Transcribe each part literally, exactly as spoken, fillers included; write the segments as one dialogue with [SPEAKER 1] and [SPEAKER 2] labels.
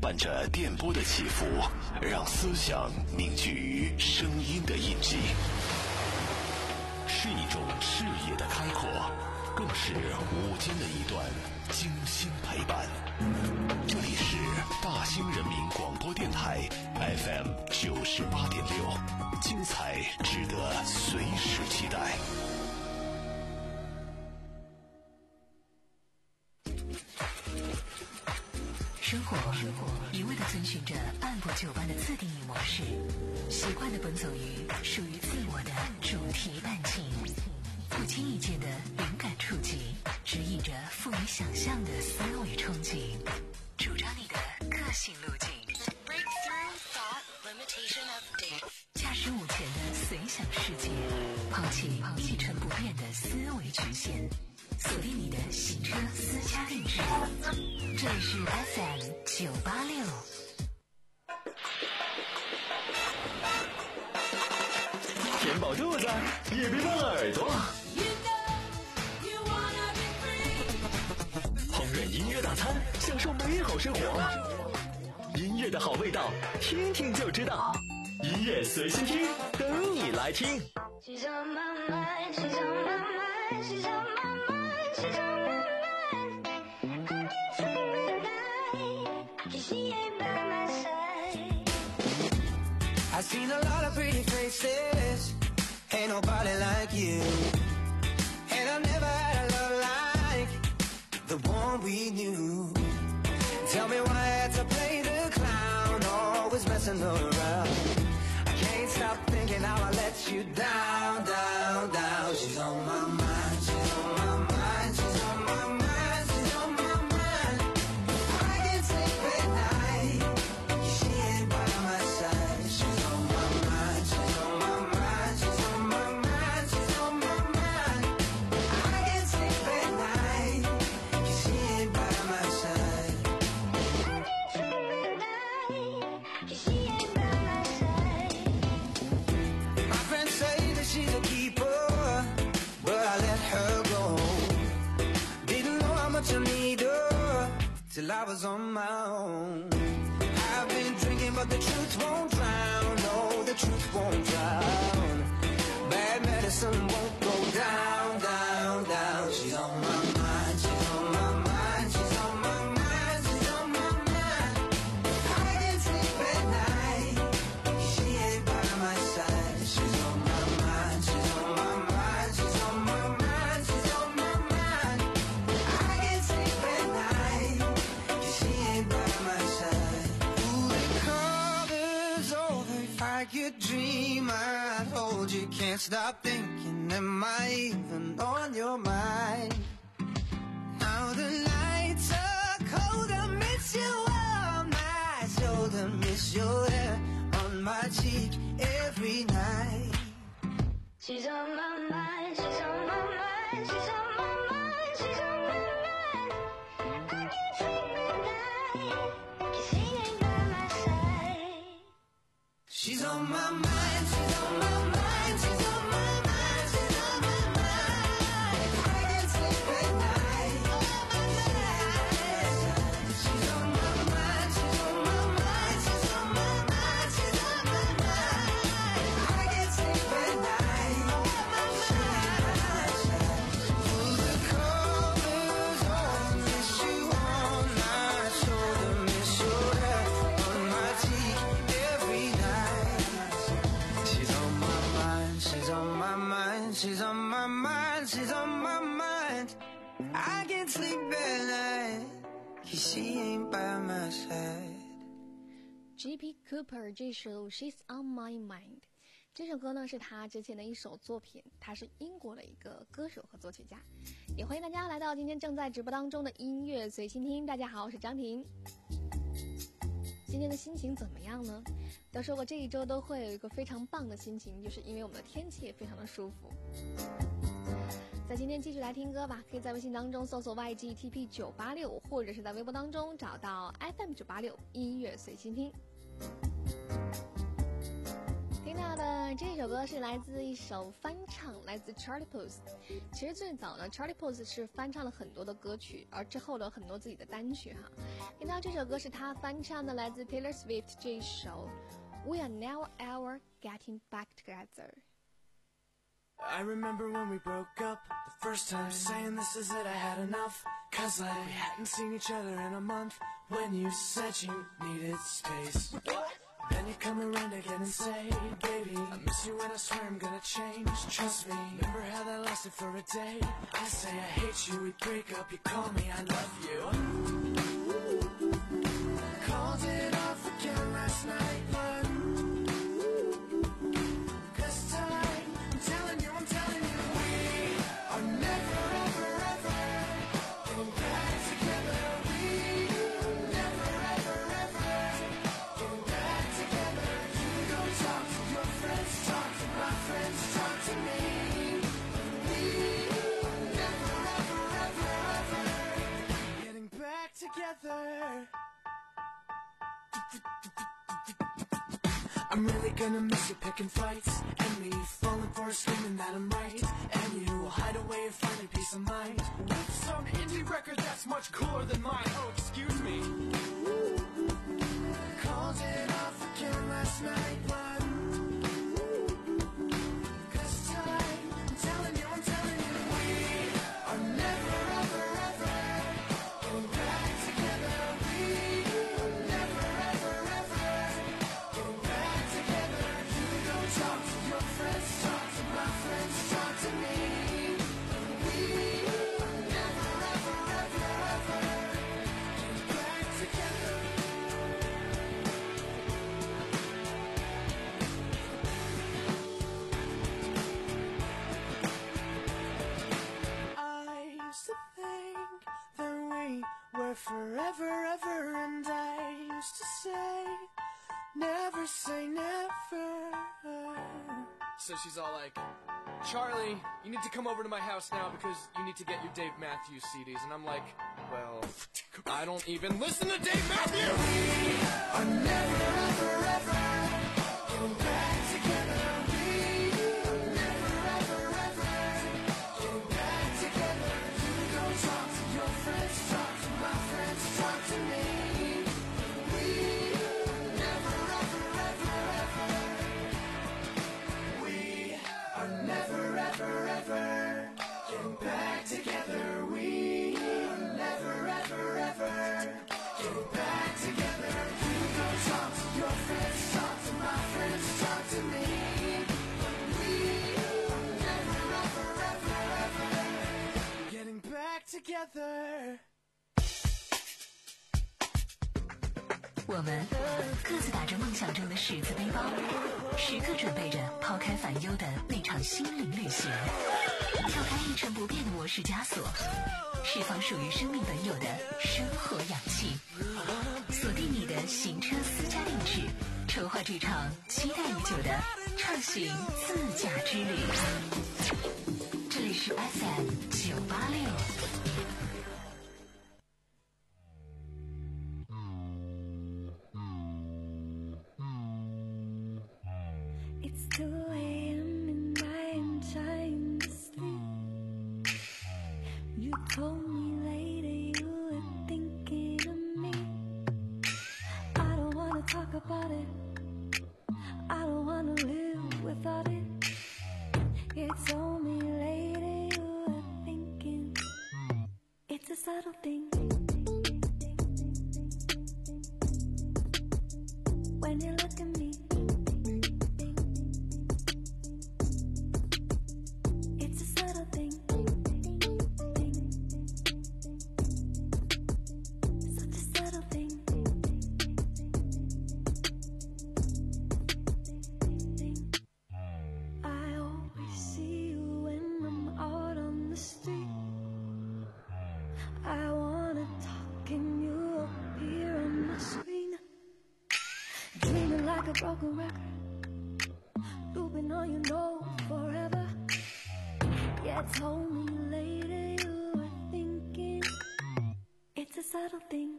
[SPEAKER 1] 伴着电波的起伏，让思想凝聚于声音的印记，是一种视野的开阔，更是午间的一段精心陪伴。这里是大兴人民广播电台 F M 九十八点六，精彩值得随时期待。
[SPEAKER 2] 生活一味地遵循着按部就班的自定义模式，习惯地奔走于属于自我的主题伴境，不经意间的灵感触及，指引着富于想象的思维憧憬，主张你的个性路径。驾驶午前的随想世界，抛弃一成不变的思维局限，锁定你的行车私家定制。这里是 F M 九八六。
[SPEAKER 3] 填饱肚子，也别忘了耳朵。烹饪音乐大餐，享受美好生活。音乐的好味道，听听就知道。音乐随心听，等你来听。She's on my mind, she's on my mind, she's on my mind, she's on my mind. I can't sleep at night, 'cause she ain't by my side. I've seen a lot of pretty faces, ain't nobody like you. And I've never had a love like the one we knew. Tell me why I had to play the clown, always messing around.I can't stop thinking how I let you down, down, down. She's on my mind, she's on my mind, she's on my mind, she's on my mind. I can't sleep at night, she ain't by my side. She's on my mind, she's on my mind, she's on my mind, she's on my mind. I can't sleep at night, she ain't by my side. I can't sleep at night, she ain't by my side.My friends say that she's a keeper, but I let her go. Didn't know how much I need her till I was on my own. I've been drinking, but the truth won't drown. No, the truth won't drown. Bad medicine won't go down, down, down. She's on my mind, she's on my mind, she's on my mind, she's on my mind. I can't sleep at night, she ain't by my side.She's on my mind, she's on my mind, she's on my mind, she's on my mind. I can't sleep at night, 'cause she ain't by my side. Ooh, the cover's over. If I could dream, I'd hold you. Can't stop thinking, am I even on your mind? Now the nights are cold, I miss you on my shoulder, miss your hair on my cheek every night. She's on my mind, she's on my mind, she's on my mind, she's on my mind. I can't sleep at night, 'cause she ain't by my side. She's on my mind, she's on my mind, she's on my mind, she's on my mind. I can't sleep at night, she's on my mind, she's on my mind, she's on my mind, she's on my mind.I can't sleep at night.Pull the covers on, miss you on my shoulder, miss your hair on my cheek every night. She's on my mind, she's on my mind, she's on my mind, she's on my mind. I can't sleep at night, 'cause she ain't by my side.
[SPEAKER 4] J P Cooper 这首 She's on My Mind， 这首歌呢是他之前的一首作品，他是英国的一个歌手和作曲家。也欢迎大家来到今天正在直播当中的音乐随心听。大家好，我是张婷。今天的心情怎么样呢？都说过这一周都会有一个非常棒的心情，就是因为我们的天气也非常的舒服。在今天继续来听歌吧，可以在微信当中搜索 Y G T P 九八六，或者是在微博当中找到 F M 九八六音乐随心听。听到到的这首歌是来自一首翻唱，来自 Charlie Puth。其实最早呢 Charlie Puth 是翻唱了很多的歌曲，而之后的很多自己的单曲哈。听到这首歌是他翻唱的，来自 Taylor Swift 这一首 We Are Now Ever Getting Back Together。I
[SPEAKER 5] remember when we broke up the first time, saying this is it, I had enough. Cause like we hadn't seen each other in a month. When you said you needed space, then you come around again and say, baby, I miss you and I swear I'm gonna change. Trust me, remember how that lasted for a day? I say I hate you, we break up, you call me, I love you. Called it off again last night, but I'm really gonna miss you picking fights, and me falling for a screaming that I'm right, and you hide away and find a peace of mind with some indie record that's much cooler than mine. Oh, excuse me. Called it off again last night, but cause tonight I'm telling you, I'm telling you, we are never ever ever getting back together. We are never ever ever getting back together. You go talk to your friends, talk to my friends, talk to me. We are never ever ever ever getting back together. I used to think that we were forever ever, and I used to say never say never. So she's all like, Charlie, you need to come over to my house now because you need to get your Dave Matthews C Ds. And I'm like, well, I don't even listen to Dave Matthews. We are never ever ever getting back together. We are never ever ever getting back together. You go talk to your friends, talk to my friends, talk to me. We are never ever ever ever. We are never ever ever getting back together. We are never ever ever getting back together. You go talk to your friends, talk to my friends, talk to me. We are never ever ever ever getting back together.
[SPEAKER 2] 我们各自打着梦想中的十字背包，时刻准备着抛开烦忧的那场心灵旅行，跳开一成不变的模式枷锁，释放属于生命本有的生活氧气，锁定你的行车私家定制，筹划这场期待已久的畅行自驾之旅。这里是 F M 九八六。
[SPEAKER 6] It's two a.m. and I am trying to sleep. You told me later you were thinking of me. I don't wanna talk about it. I don't wanna live without it. You told me later you were thinking. It's a subtle thing. When you look at me, it's a subtle thing. Such a subtle thing. I always see you when I'm out on the street. I wanna talk and you appear on the screen. Dreaming like a broken record, looping on your nose forever. Yeah, told me later you were thinking. It's a subtle thing.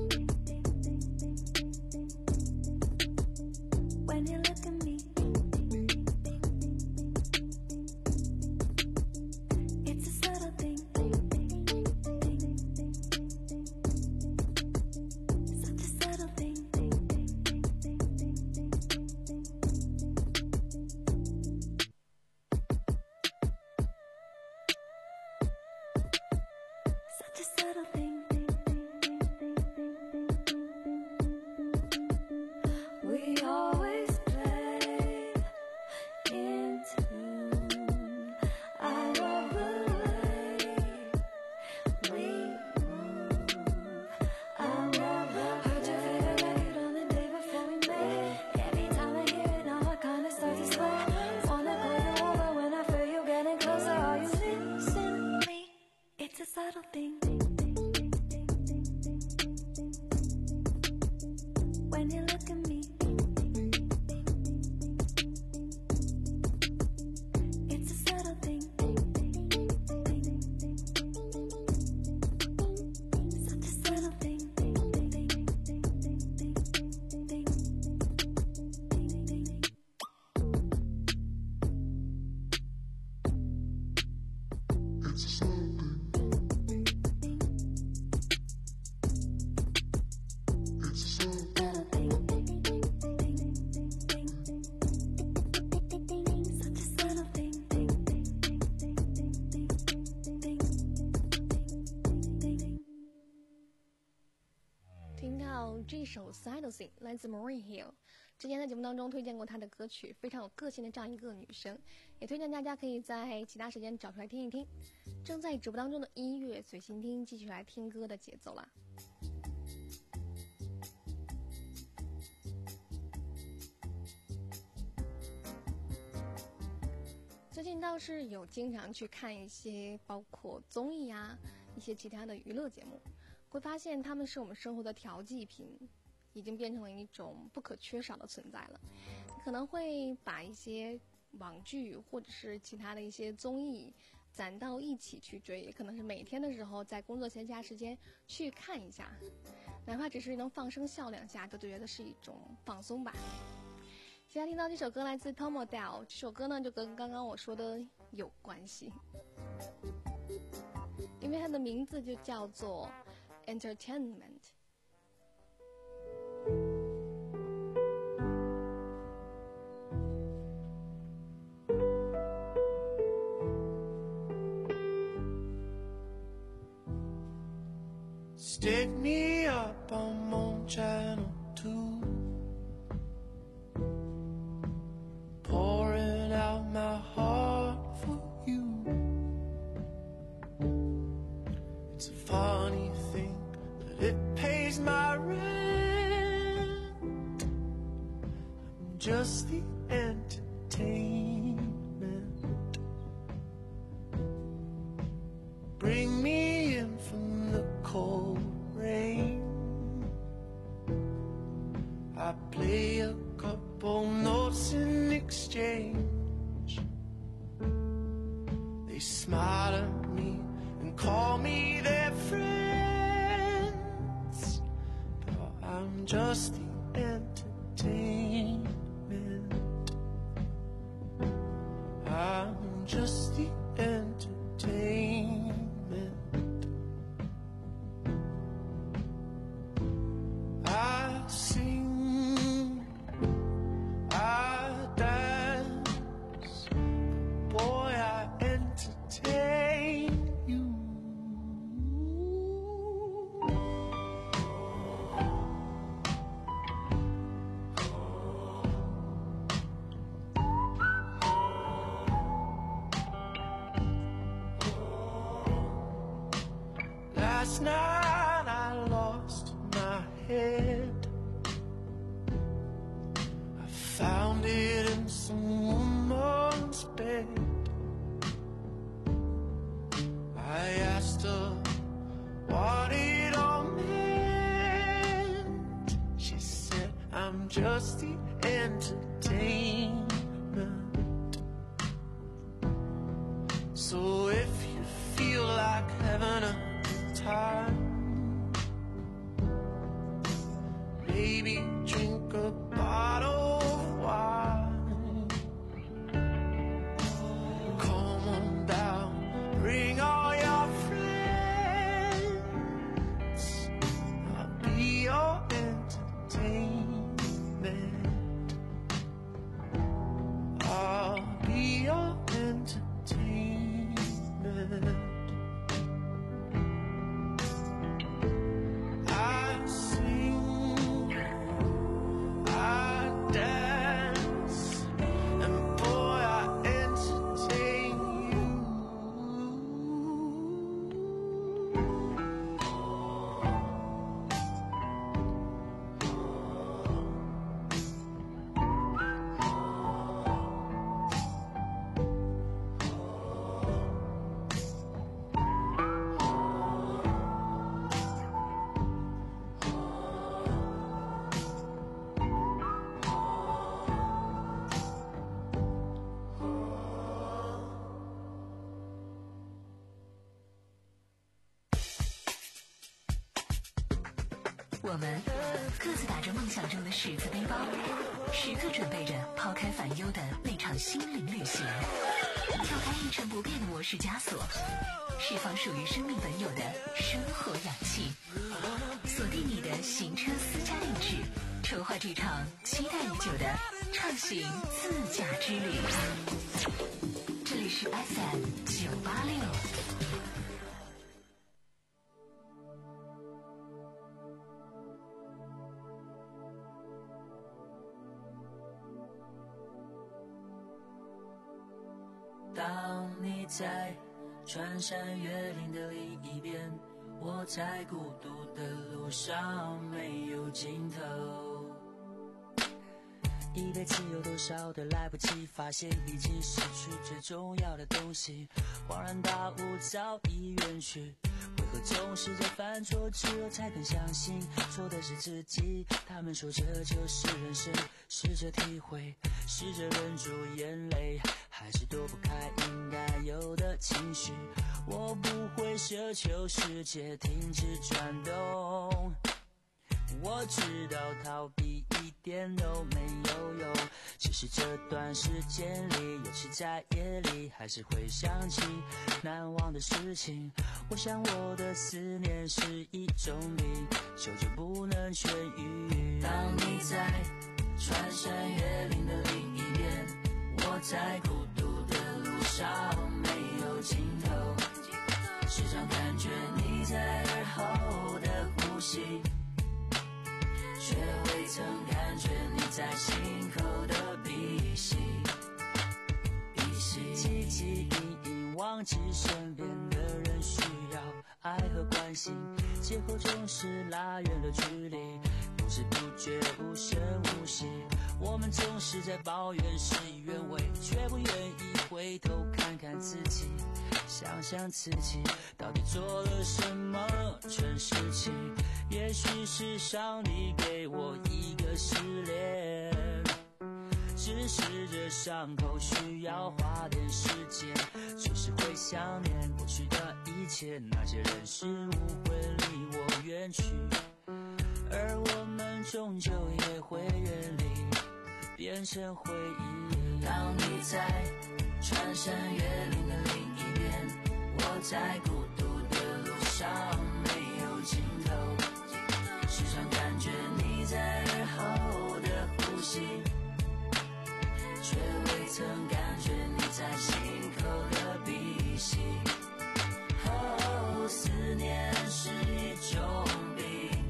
[SPEAKER 6] When you look at me,
[SPEAKER 4] 到这首 Seducing 来自 Maureen Hill。之前在节目当中推荐过她的歌曲，非常有个性的这样一个女生，也推荐大家可以在其他时间找出来听一听。正在直播当中的音乐随心听，继续来听歌的节奏啦。最近倒是有经常去看一些包括综艺啊，一些其他的娱乐节目，会发现他们是我们生活的调剂品，已经变成了一种不可缺少的存在了。可能会把一些网剧或者是其他的一些综艺攒到一起去追，也可能是每天的时候在工作闲暇时间去看一下，哪怕只是能放声笑两下，都觉得是一种放松吧。现在听到这首歌来自 Tom Odell， 这首歌呢就跟刚刚我说的有关系，因为它的名字就叫做 Entertainment。
[SPEAKER 5] Stick me up, I'm on channel two, pouring out my heart for you. It's a funny thing, but it pays my rent. I'm just the entertainment. Bring me in from the cold rain. I play a couple notes in exchange. They smile at me and call me their friends, but I'm just the entertainment. I'm just the entertainment. I sing, I dance, boy, I entertain you. Last night I lost my head. I found it in some woman's bed. I asked her what it all meant. She said, I'm just the entertainment. So if you feel like having a time, maybe drink a bottle of wine. Come on down, bring all your friends. I'll be your entertainment. I'll be your entertainment. I sing, I dance, and boy, I entertain you.
[SPEAKER 2] 我们各自打着梦想中的十字背包，时刻准备着抛开烦忧的那场心灵旅行，跳开一成不变的模式枷锁，释放属于生命本有的生活氧气。锁定你的行车私家定制，筹划这场期待已久的畅行自驾之旅。这里是 F M 九八六。
[SPEAKER 7] 当你在穿山越岭的另一边，我在孤独的路上没有尽头。一辈子有多少的来不及发现，已经失去最重要的东西，恍然大悟早已远去。为何总是在犯错之后才更相信错的是自己？他们说这就是人生，试着体会，试着忍住眼泪，还是躲不开应该有的情绪。我不会奢求世界停止转动，我知道逃避一点都没有用，只是这段时间里，尤其在夜里，还是会想起难忘的事情。我想我的思念是一种病，久久不能痊愈。当你在穿山越岭的另一边，我在孤独的路上没有尽头，时常感觉你在耳后的呼吸，却未曾感觉你在心口的鼻息。鼻息，汲汲营营忘记身边的人需要爱和关心，结果总是拉远了距离，不知不觉无声无息。我们总是在抱怨事与愿违，却不愿意回头看看自己，想想自己到底做了什么蠢事情。也许是上帝给我一个试炼，只是这伤口需要花点时间，确实会想念过去的一切，那些人事物会离我远去，而我们终究也会远离，变成回忆。当你在穿山越岭的另一边，我在孤独的路上没有尽头，时常感觉你在耳后的呼吸，却未曾感觉你在心口的鼻息。哦，思念是一种病，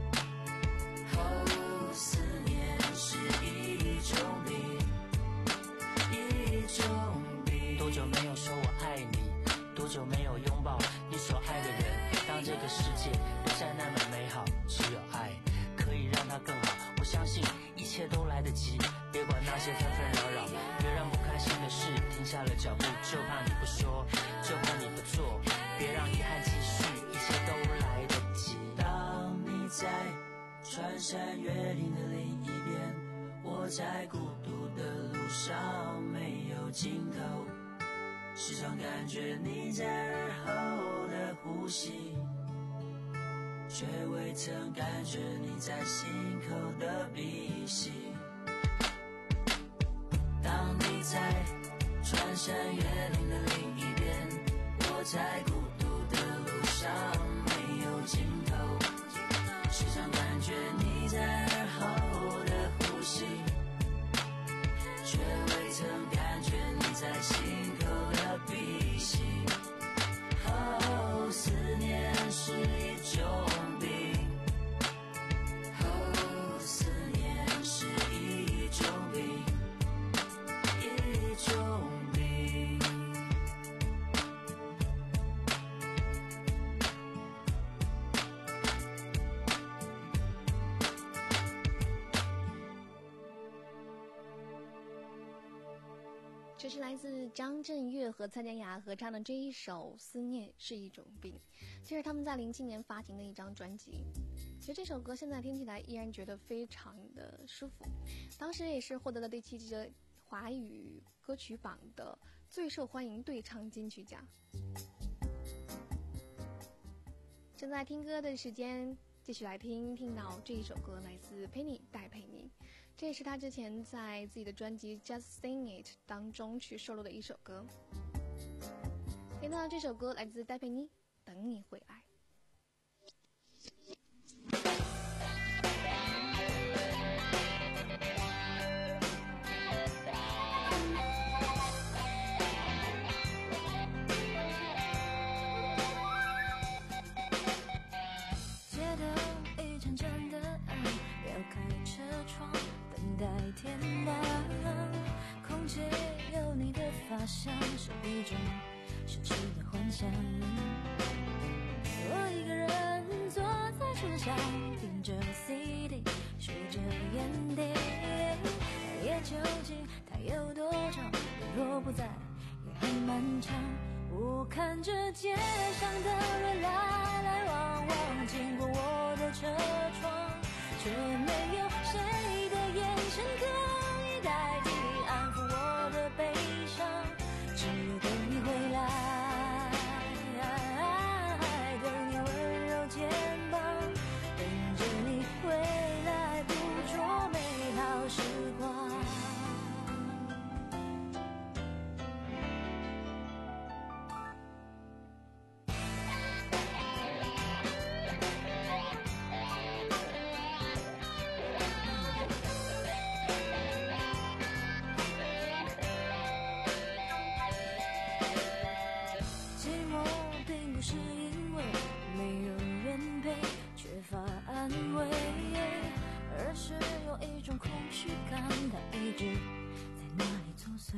[SPEAKER 7] 哦，思念是一种病，一种病。多久没有说我爱你，多久没有拥抱你所爱的人，当这个世界不再那么美好，只有爱可以让它更好。我相信一切都来得及，别管那些纷纷扰扰，别让不开心的事停下了脚步，就怕你不说，就怕你不做，别让遗憾继续，一切都来得及。当你在穿山越岭的另一边，我在孤独的路上没有尽头，时常感觉你在耳后的呼吸，却未曾感觉你在心口的鼻息。当你在穿山越岭的另一边，我在孤独的路上没有尽头，时常感觉你在耳后的呼吸，却未曾感觉你在心口的鼻息。哦，思念是一种病，哦，思念是一种病，一种病。
[SPEAKER 4] 这是来自张震岳和蔡健雅合唱的这一首《思念是一种病》，这是他们在零七年发行的一张专辑。其实这首歌现在听起来依然觉得非常的舒服，当时也是获得了第七届华语歌曲榜的最受欢迎对唱金曲奖。正在听歌的时间，继续来听听到这一首歌，来自 Penny 戴佩妮，这也是他之前在自己的专辑 Just Sing It 当中去收录的一首歌。听到这首歌来自戴佩妮，等你回来。
[SPEAKER 6] 街头一阵阵的暗，摇开车窗等待天亮，空气有你的发香，手臂箱，听着 C D， 数着烟蒂，夜究竟它有多长？若不在，也很漫长。我看着街上的人来来往往，经过我的车窗，却没有谁的眼神可以代替安抚我的悲伤，只有等你回来，等你温柔肩膀，等着你回来捕捉美好时光。寂寞并不是因为没有人陪，缺乏安慰，而是有一种空虚感，它一直在那里作祟。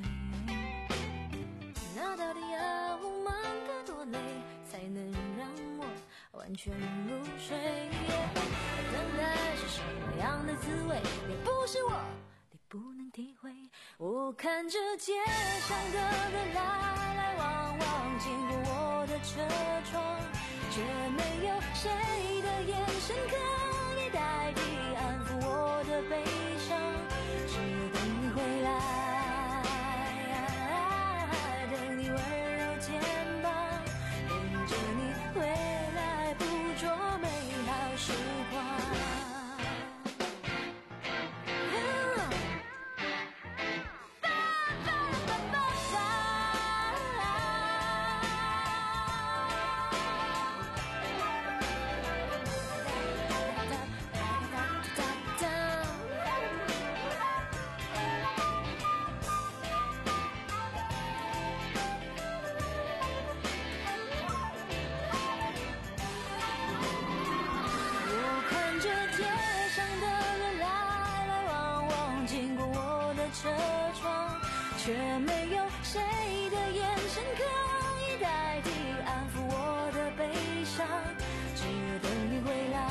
[SPEAKER 6] 那到底要忙得多累，才能让我完全入睡？等待是什么样的滋味，也不是我你不能体会。我看着街上的人来来往往，经过我的车窗，却没有谁的眼神可以代替安抚我的悲伤，只有等你回来，等你温柔肩膀，等着你回来捕捉美好时光。我看着街上的人来来往往，经过我的车窗，却没有谁的眼神可以代替安抚我的悲伤，只有等你回来，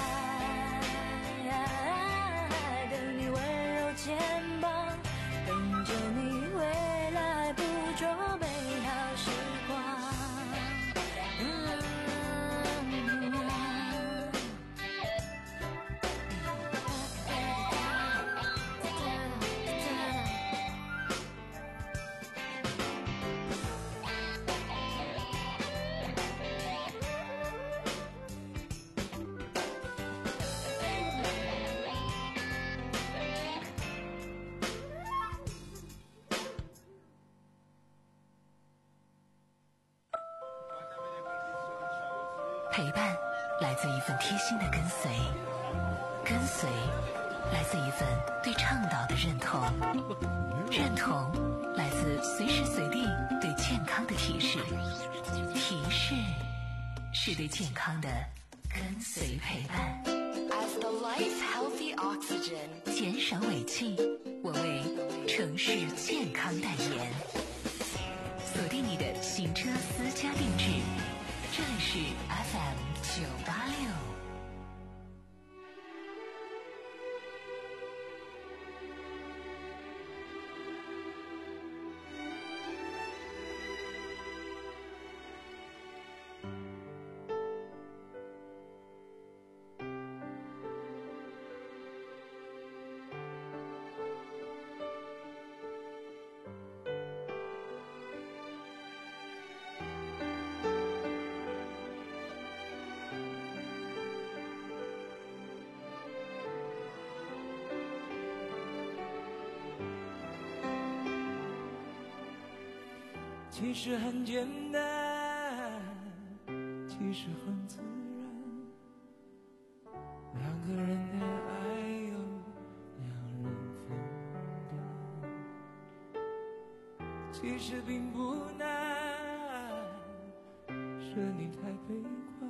[SPEAKER 6] 等你温柔肩膀，等着你回来捕捉美好时光。嗯
[SPEAKER 2] 陪伴来自一份贴心的跟随，跟随来自一份对倡导的认同，认同来自随时随地对健康的提示，提示是对健康的跟随陪伴。
[SPEAKER 8] As the lights healthy oxygen，
[SPEAKER 2] 减少尾气，我为城市健康代言。锁定你的行车私家定制，这里是 F M 九八六。
[SPEAKER 5] 其实很简单，其实很自然，两个人的爱由两人分担。其实并不难，是你太悲观，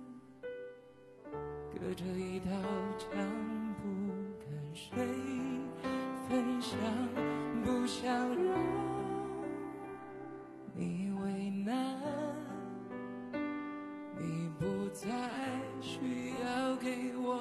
[SPEAKER 5] 隔着一道墙，不跟谁分享，不想让你为难，你不再需要给我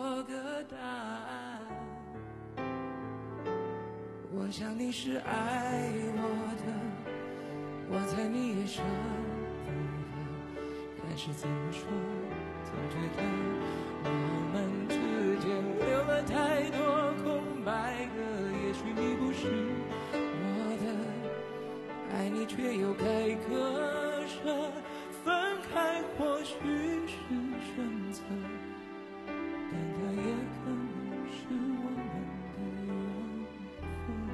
[SPEAKER 5] 我想你是爱我的，我猜你也舍不得，但是怎么说，总觉得我们之间留了太多空白格。也许你不是我的，爱你却又该割舍，分开或许是选择，但它也可能是我们的缘分。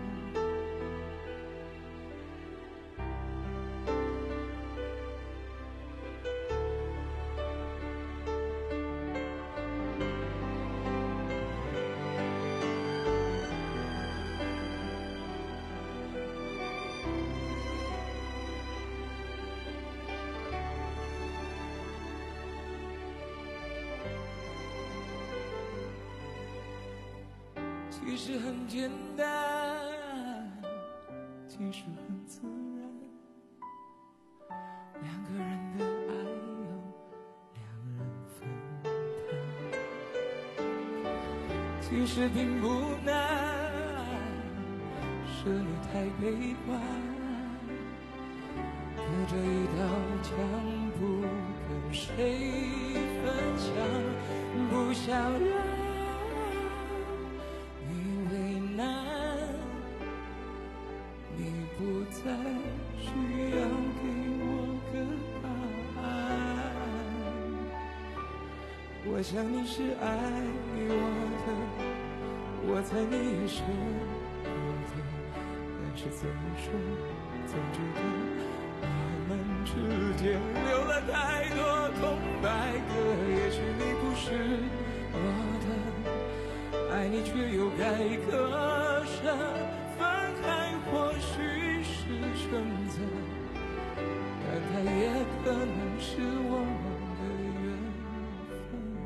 [SPEAKER 5] 其实很简单，其实很自然，两个人的爱由两人分担。其实并不难，是你太悲观，隔着一道墙不跟谁分享，不想让不再需要给我个答案。我想你是爱我的，我猜你也舍不得，但是怎么说，总觉得我们之间留了太多空白格。也许你不是我的，爱你却又该割舍，分开或许是选择，但它也可能是我们的缘分。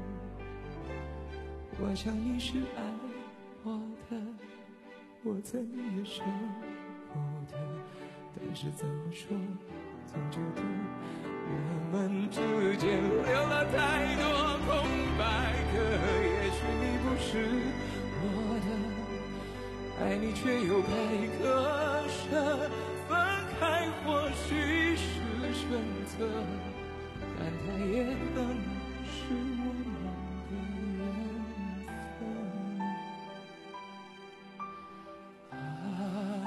[SPEAKER 5] 我想你是爱我的，我猜你也舍不得，但是怎么说，总觉得我们之间留了太多空白格。也许你不是我的，爱你却又该割舍，分开或许是选择，但它也可能是我们的缘分。啊啊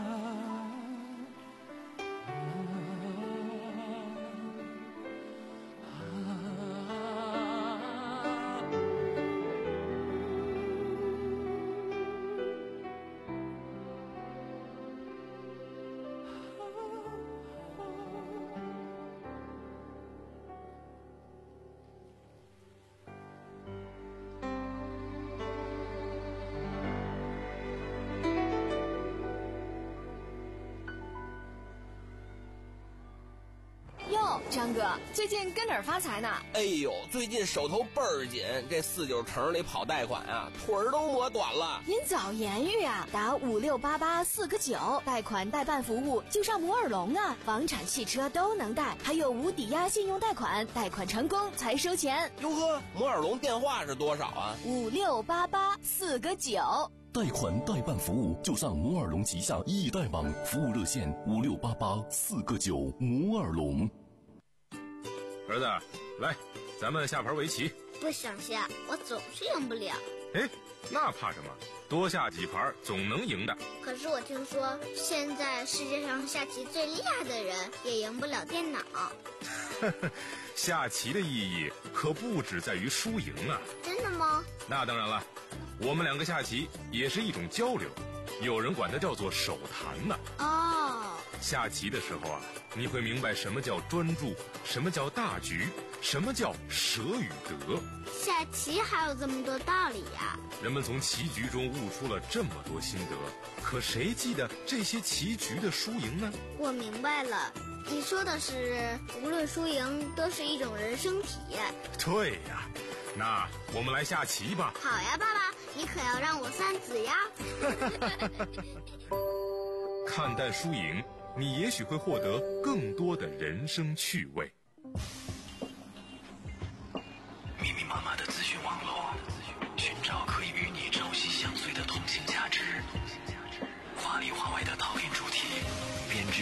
[SPEAKER 9] 哟，张哥，最近跟哪儿发财呢？
[SPEAKER 10] 哎呦，最近手头倍儿紧，这四九城里跑贷款啊，腿儿都磨短了。
[SPEAKER 9] 您早言语啊，打五六八八四个九，贷款代办服务就上摩尔龙啊，房产、汽车都能贷，还有无抵押信用贷款，贷款成功才收钱。
[SPEAKER 10] 哟呵，摩尔龙电话是多少啊？
[SPEAKER 9] 五六八八四个九。
[SPEAKER 1] 贷款代办服务就上摩尔龙旗下易贷网，服务热线五六八八四个九。摩尔龙。
[SPEAKER 11] 儿子，来，咱们下盘围棋。
[SPEAKER 12] 不想下，我总是赢不了。
[SPEAKER 11] 哎，那怕什么？多下几盘总能赢的。
[SPEAKER 12] 可是我听说，现在世界上下棋最厉害的人也赢不了电脑。
[SPEAKER 11] 下棋的意义可不只在于输赢啊！
[SPEAKER 12] 真的吗？
[SPEAKER 11] 那当然了，我们两个下棋也是一种交流，有人管它叫做手谈呢。
[SPEAKER 12] 哦，
[SPEAKER 11] 下棋的时候啊，你会明白什么叫专注，什么叫大局，什么叫舍与得。
[SPEAKER 12] 下棋还有这么多道理呀！
[SPEAKER 11] 人们从棋局中悟出了这么多心得，可谁记得这些棋局的输赢呢？
[SPEAKER 12] 我明白了，你说的是无论输赢都是一种人生体验。
[SPEAKER 11] 对呀，那我们来下棋吧。
[SPEAKER 12] 好呀，爸爸，你可要让我三子呀。
[SPEAKER 11] 看淡输赢，你也许会获得更多的人生趣味。
[SPEAKER 1] 密密麻麻的资讯网络，寻找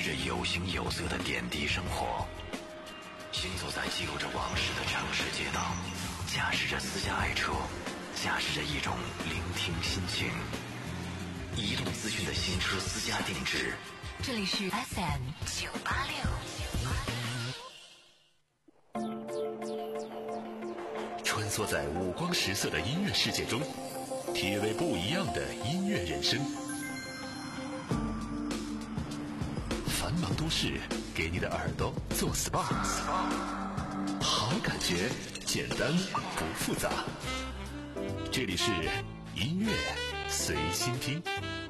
[SPEAKER 1] 取着有形有色的点滴生活，行走在记录着往事的城市街道，驾驶着私家爱车，驾驶着一种聆听心情。移动资讯的新车私家定制，
[SPEAKER 2] 这里是 F M 九八六。
[SPEAKER 1] 穿梭在五光十色的音乐世界中，体味不一样的音乐人生。繁忙都市，给你的耳朵做 S P A， 好感觉，简单不复杂。这里是音乐随心听。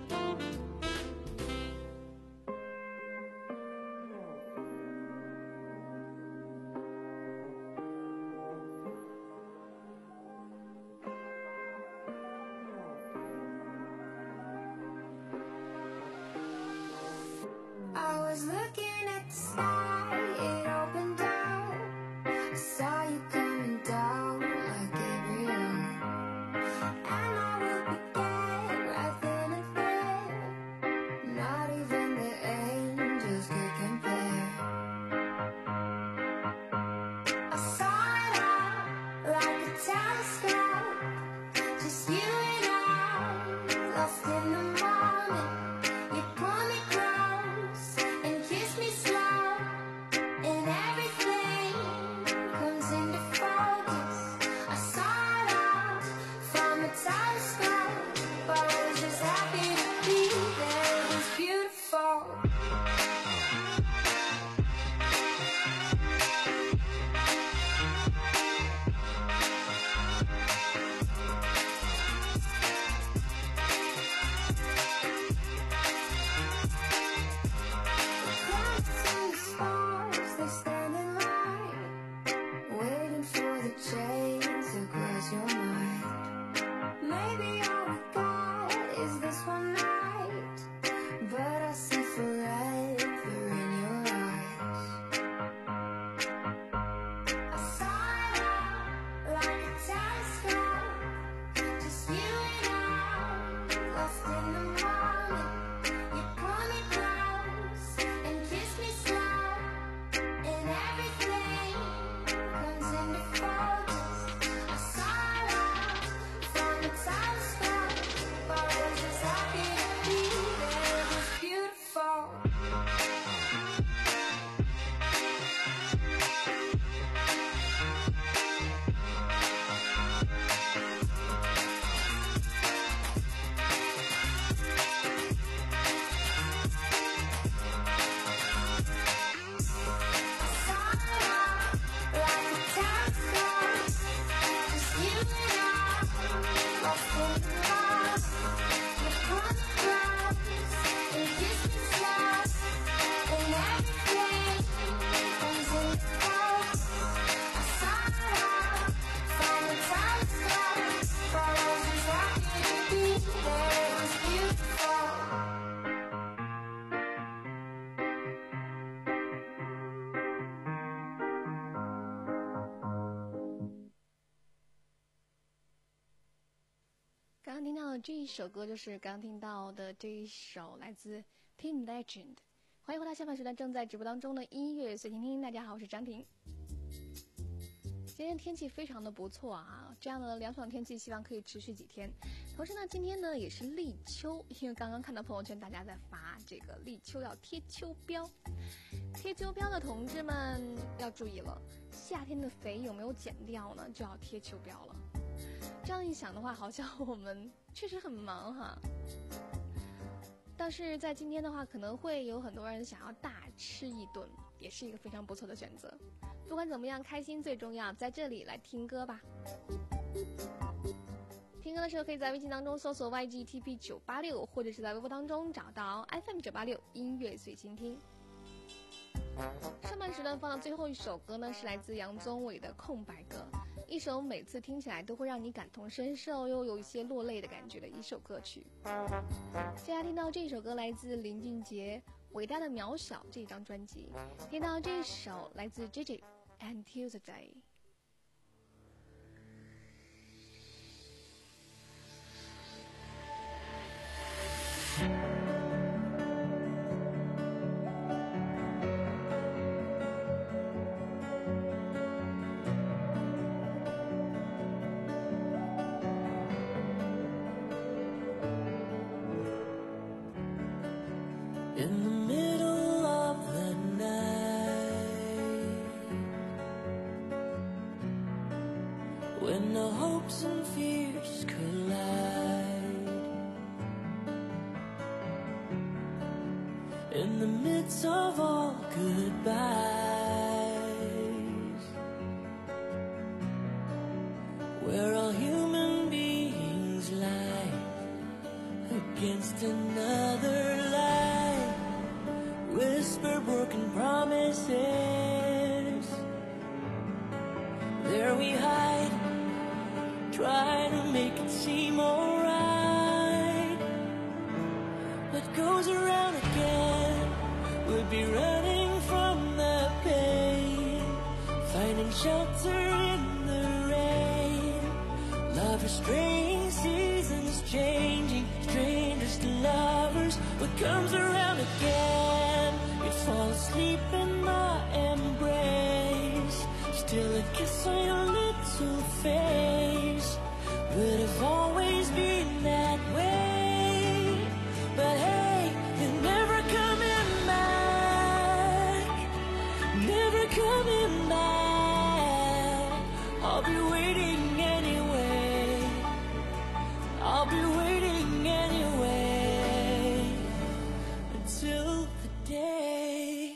[SPEAKER 4] 刚刚听到的这一首歌就是刚听到的这一首来自 Team Legend。 欢迎回到下半时段正在直播当中的音乐随听听。大家好，我是张婷。今天天气非常的不错啊，这样的凉爽天气希望可以持续几天。同时呢，今天呢也是立秋，因为刚刚看到朋友圈大家在发这个立秋要贴秋膘，贴秋膘的同志们要注意了，夏天的肥有没有减掉呢？就要贴秋膘了。这样一想的话，好像我们确实很忙哈。但是在今天的话，可能会有很多人想要大吃一顿，也是一个非常不错的选择。不管怎么样，开心最重要。在这里来听歌吧。听歌的时候，可以在微信当中搜索 Y G T P 九八六，或者是在微博当中找到 F M 九八六音乐随心听。上半时段放的最后一首歌呢，是来自杨宗纬的《空白格》，一首每次听起来都会让你感同身受又有一些落泪的感觉的一首歌曲。接下来听到这首歌来自林俊杰《伟大的渺小》这张专辑，听到这首来自 J J Until the Day。
[SPEAKER 7] In the middle of the night, when the hopes and fears collide, in the midst of all goodbyes, where all human beings lie against another lie, whisper broken promises. There we hide, try to make it seem alright. What goes around again, we'll be running from the pain, finding shelter in the rain. Love is strange, seasons changing, strangers to lovers. What comes around again, you'd fall asleep in my embrace. Still a kiss on your little face, would have always been that way. But hey, you're never coming back, never coming back. I'll be waiting anyway, I'll be waiting anyway, until the day.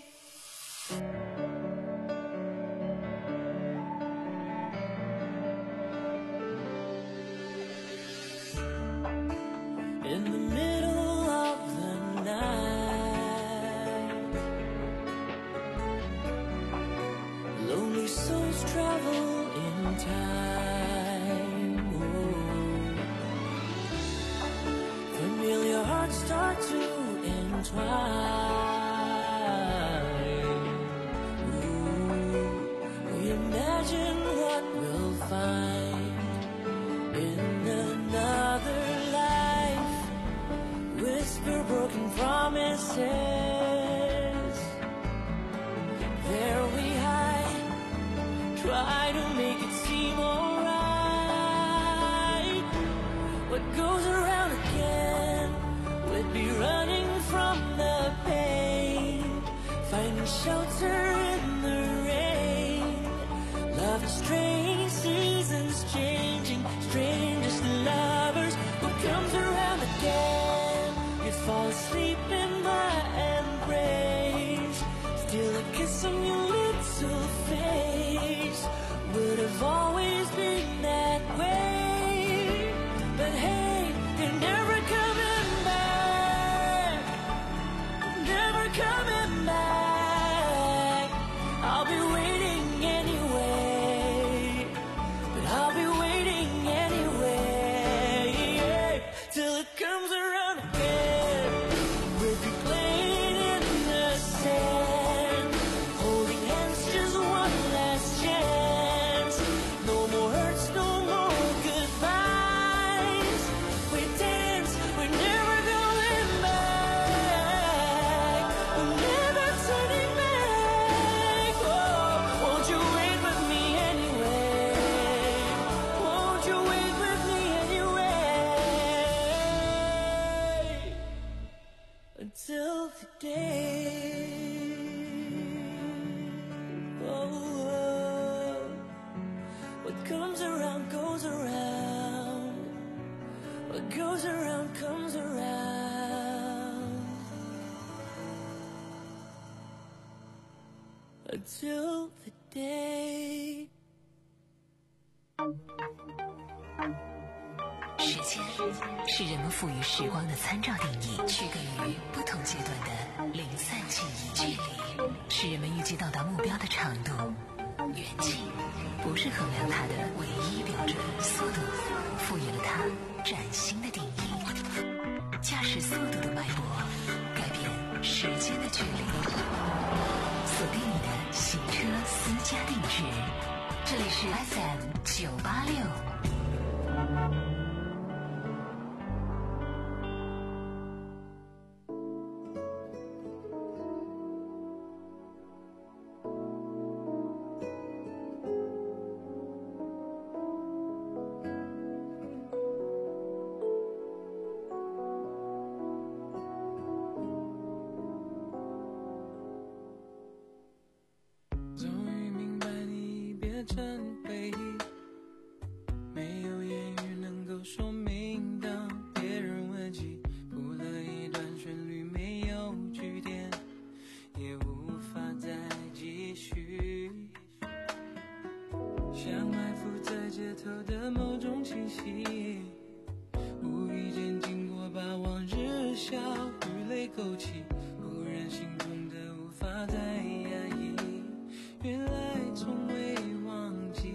[SPEAKER 7] In the middle of the night, lonely souls travel in time. Oh. Familiar hearts start to entwine. Ooh. We imagine what we'll find in another life, whisper broken promises. There we hide, try to make it seem alright. What goes around again, we'd be running from the pain, finding shelter in the rain. Love is strange, seasons changing, strangers to lovers. What comes around again, you'd fall asleep in my embrace. Still a kiss on your little face, would have always been that way. But hey, you're never coming back, never coming back. I'll be waiting anyway, but I'll be waiting anyway, till it comes around again. We'll be playing in the sand, holding hands, just one last chance. No more hurts, no more goodbyes. We dance, we're never going back, we're never turning back. Oh, won't you wait with me anyway? Won't you wait with me anyway? Until the day. Oh, oh. What comes around goes around, what goes around comes around, until the day.
[SPEAKER 2] 时间是人们赋予时光的参照定义，区隔于不同阶段的零散记忆。距离是人们预计到达目标的长度，远近不是衡量它的唯一标准。速度赋予了它崭新的定义。驾驶速度的脉搏，改变时间的距离。锁定你的行车私家定制，这里是 F M 九八六。
[SPEAKER 5] 口气，忽然心痛的无法再压抑，原来从未忘记。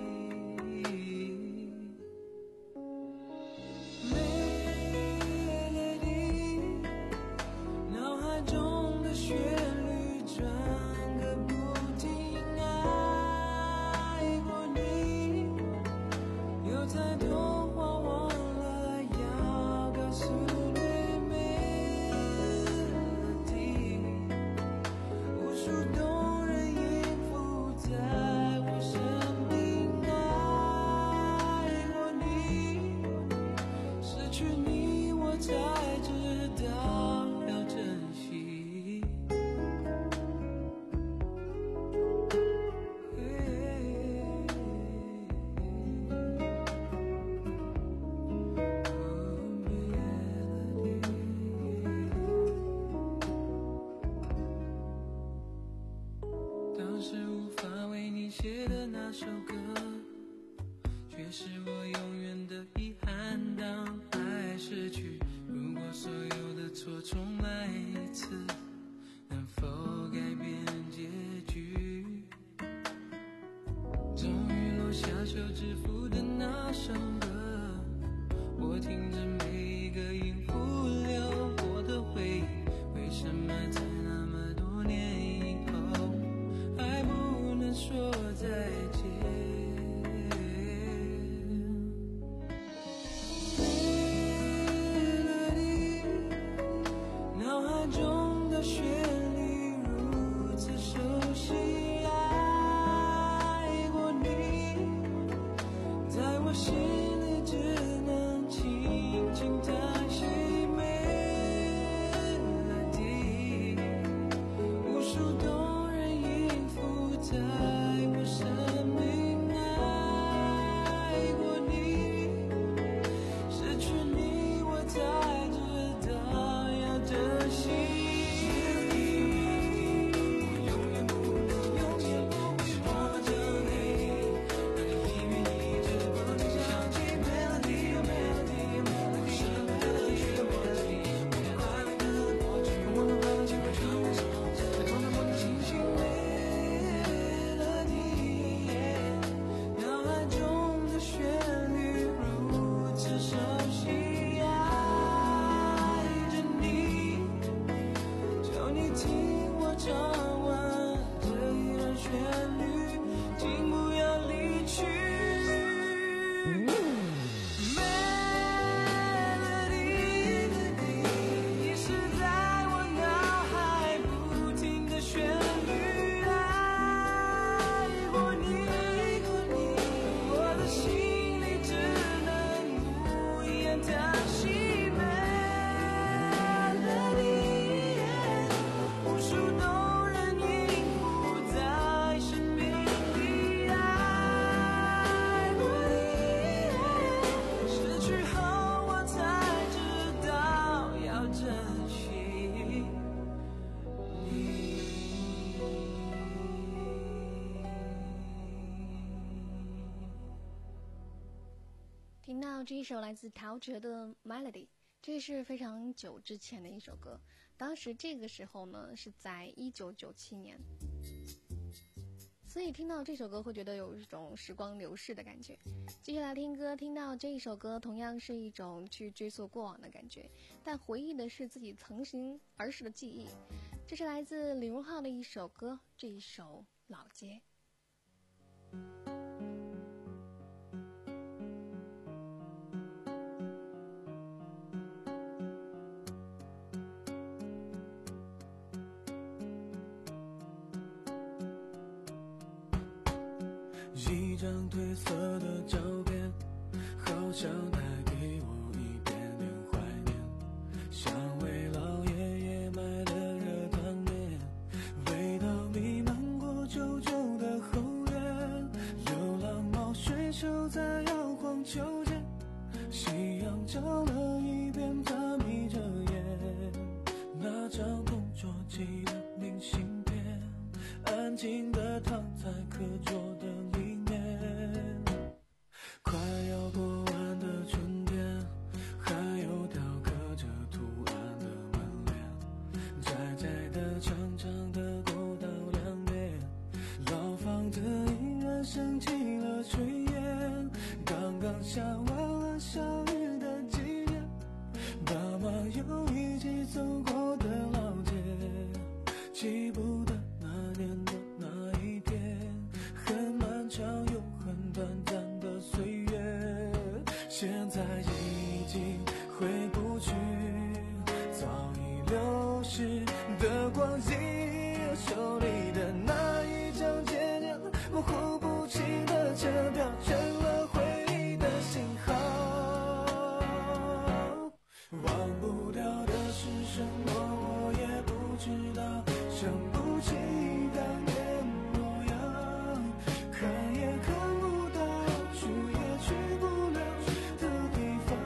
[SPEAKER 5] 写的那首歌，却是我永远的遗憾。当爱逝去，如果所有的错重来一次，能否改变结局？终于落下手指符的那首歌，我听着每一个音符流过的回忆，为什么在那么多年以后还不能说再见？脑海中的旋律如此熟悉，爱过你，在我心里只能轻轻叹息。melody， 无数动人音符在我生命，爱过你，失去你我才知道要珍惜。
[SPEAKER 4] 听到这一首来自陶喆的 Melody， 这是非常久之前的一首歌，当时这个时候呢是在一九九七年，所以听到这首歌会觉得有一种时光流逝的感觉。继续来听歌，听到这一首歌同样是一种去追溯过往的感觉，但回忆的是自己曾经儿时的记忆。这是来自李荣浩的一首歌，这一首老街。
[SPEAKER 5] 一张褪色的照片，好像带给我一点点怀念，像为老爷爷买的热汤面，味道弥漫过旧旧的后院，流浪猫睡熟在摇晃秋千，夕阳照了一遍，它眯着眼，那张同桌寄的明信片，安静地躺在课桌的里面，快要过完的春天，还有雕刻着图案的门帘， 走过的老街，记不得那年的那一天，很漫长又很短暂的岁月，现在已经回不去早已流逝的光景，手里的那一张渐渐模糊不清的车票，成了回忆的信号。忘不掉的是什么，我也不知道，想不起当年模样，看也看不到，去也去不了的地方。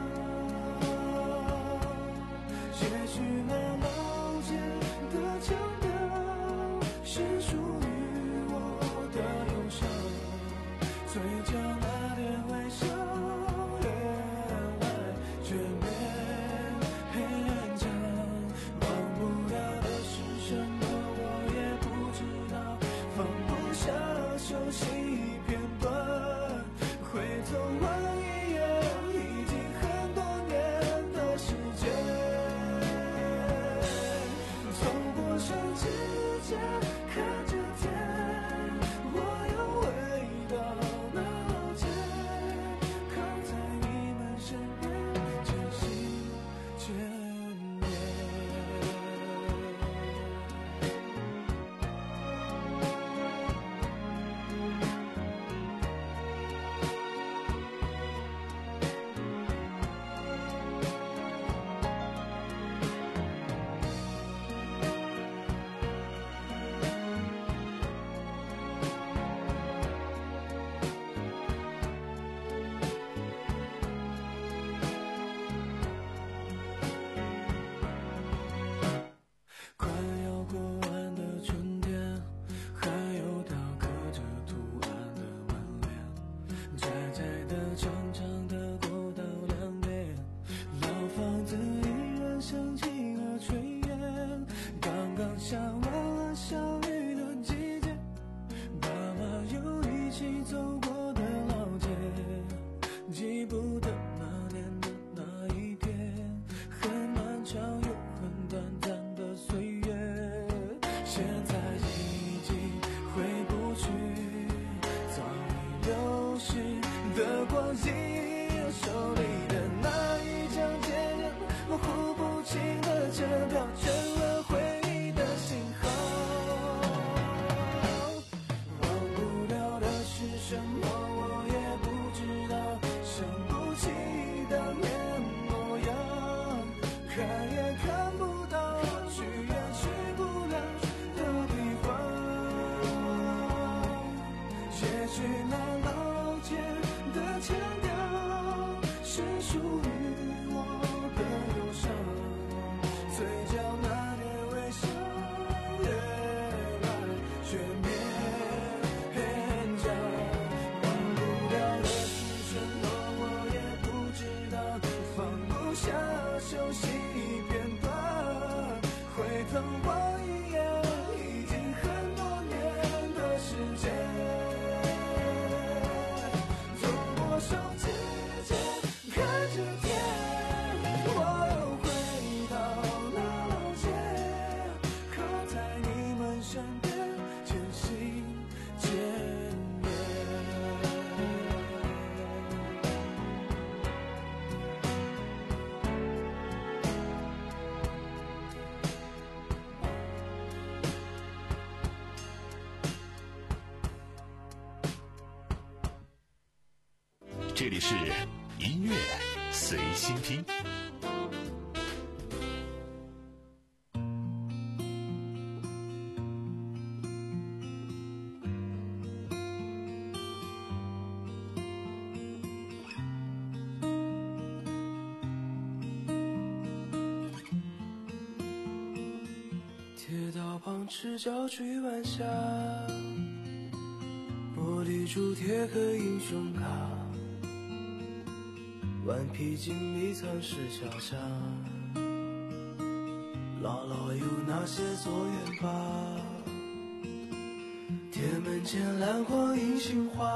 [SPEAKER 5] 也许那老街的腔调是属于我的忧伤，嘴角那点微笑越来越勉强。忘不了的是什么，我也不知道，放不下熟悉片段，回头望一眼，已经很多年的时间。走过手指甲，看着天，我又回到那老街，靠在你们身边，渐行渐远。快要过完的春天，还有他刻着图案的门帘，窄窄的长长的过道两边，老房子依然香气和炊烟，刚刚下完了小雨的季节，爸妈又一起走过的老街，记不得那年的那一天，很漫长又很短暂的岁月，现在已经回不去早已流逝的光景，手里的那一张渐渐模糊不清的车票，成了回忆的信号。忘不了的是什么，我也不知道，想不起当年模样，看也看不到，去也去不了的地方。也许那老街的腔调是属于我的忧伤，嘴角那点微笑越来越勉强。忘不了的是什么，我也不知道，放不下熟悉片段，回头望一眼，已经很多年的时间。走过手指尖，看着天，我又回到那老街，靠在你们身边，渐行渐远。
[SPEAKER 1] 这里是音乐随心听。
[SPEAKER 5] 铁道旁赤脚追晚霞，玻璃珠贴个英雄卡，顽皮筋迷藏石桥下，姥姥有那些作业吧，铁门前蓝黄银杏花，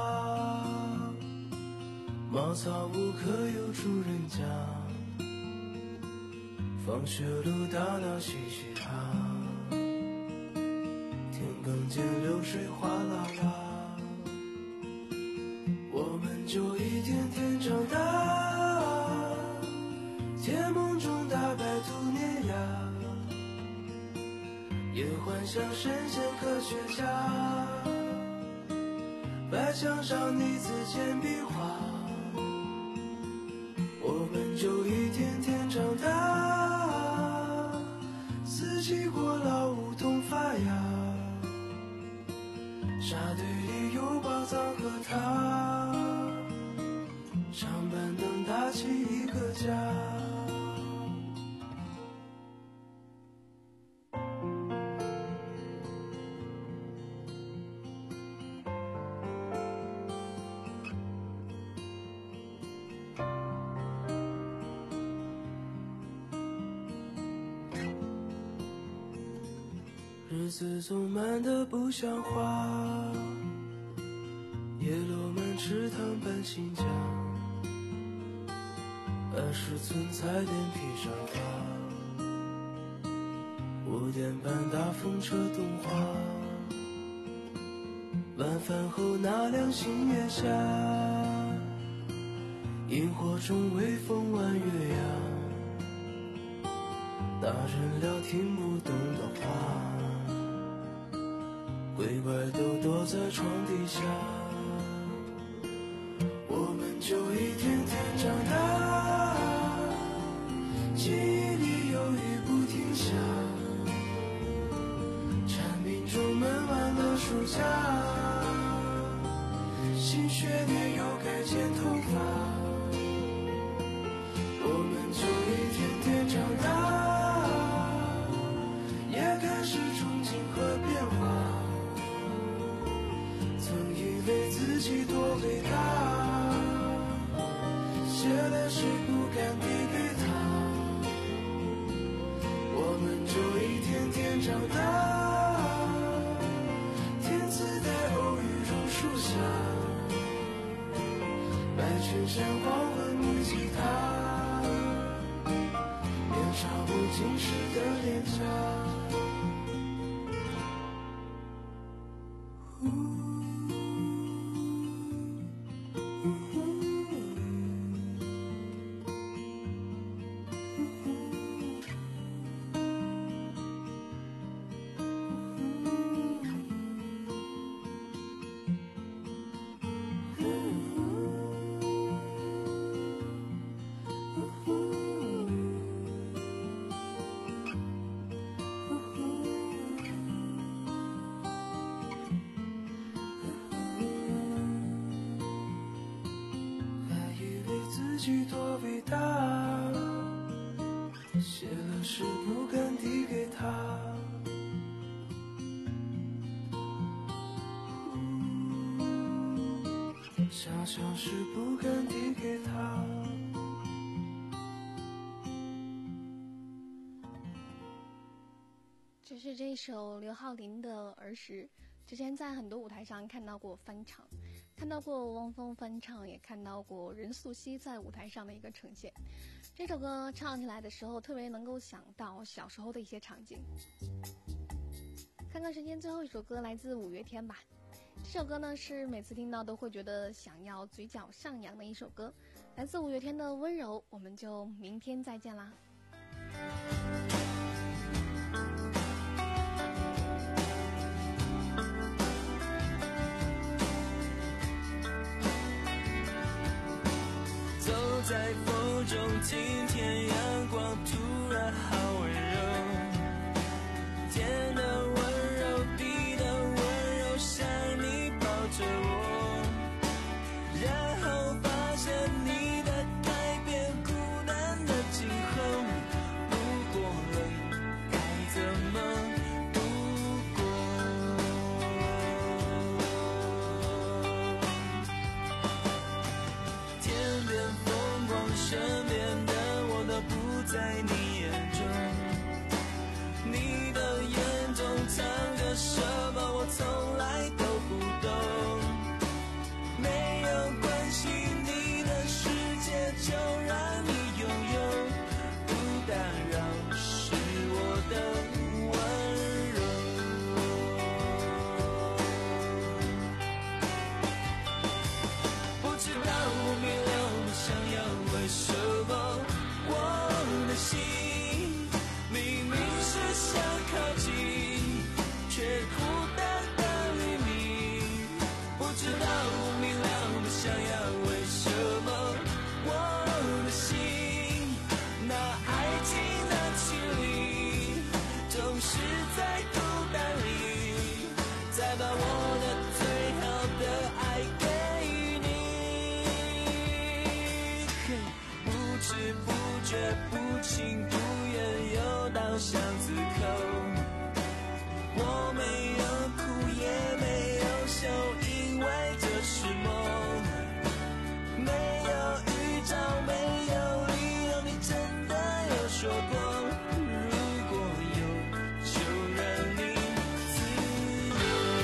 [SPEAKER 5] 茅草屋可有住人家， 放学路打闹嘻嘻哈，田埂间流水哗啦啦，我们就一天天长大，甜梦中大白兔碾压，也幻想神仙科学家，白墙上你字简笔画，我们就一天天长大，四季过老梧桐发芽，沙堆里有宝藏和他，长板凳搭起一个家。日子总慢得不像话，叶落满池塘搬新家，二十寸彩电披上发，五点半大风车动画，晚饭后那凉星月下，萤火中微风弯月牙，大人聊听不懂的话，鬼怪都躲在床底下，我们就一天天长大，记忆里有雨不停下，蝉鸣中闷完了暑假，新学年又该剪头发，我们就一天天长大，也开始憧憬和变化，以为自己多伟大，写的诗不敢递给他，我们就一天天长大，天自带偶遇榕树下，白衬衫黄昏木吉他，年少不经事的脸颊。自己多伟大，写了诗不敢递给他，想想诗不敢递给他。
[SPEAKER 4] 这是这首刘浩霖的儿时，之前在很多舞台上看到过翻唱，看到过汪峰翻唱，也看到过任素汐在舞台上的一个呈现。这首歌唱起来的时候，特别能够想到小时候的一些场景。看看时间，最后一首歌来自五月天吧。这首歌呢是每次听到都会觉得想要嘴角上扬的一首歌，来自五月天的《温柔》。我们就明天再见啦。
[SPEAKER 7] 在风中，今天阳光突然好温柔，天的温柔，地的温柔，像你抱着我，然后发现你的改变，孤单的今后，不过了该怎么度过？天边风光，身边的我都不
[SPEAKER 5] 不情不愿又到巷子口。我没有哭也没有笑，因为这是梦。没有预兆，没有理由，你真的有说过，如果有就让你自由。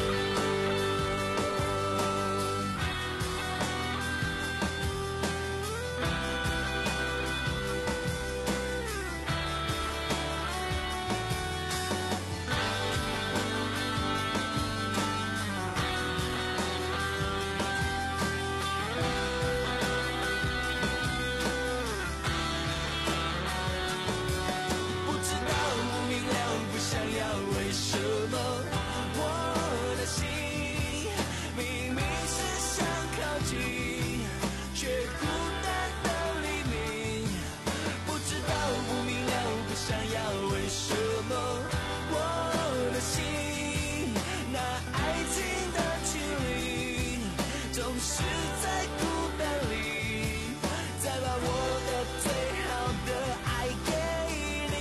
[SPEAKER 5] 不知道不明了不想要，为什么我的心明明是想靠近，却孤单到黎明。不知道不明了不想要，为什么我的心那爱情的距离总是在孤单里，再把我的最好的爱给你。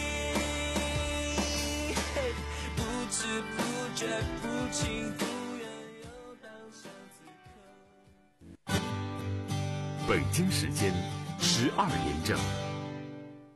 [SPEAKER 5] 不知不觉不情不愿又到巷子口。
[SPEAKER 1] 北京时间十二点整。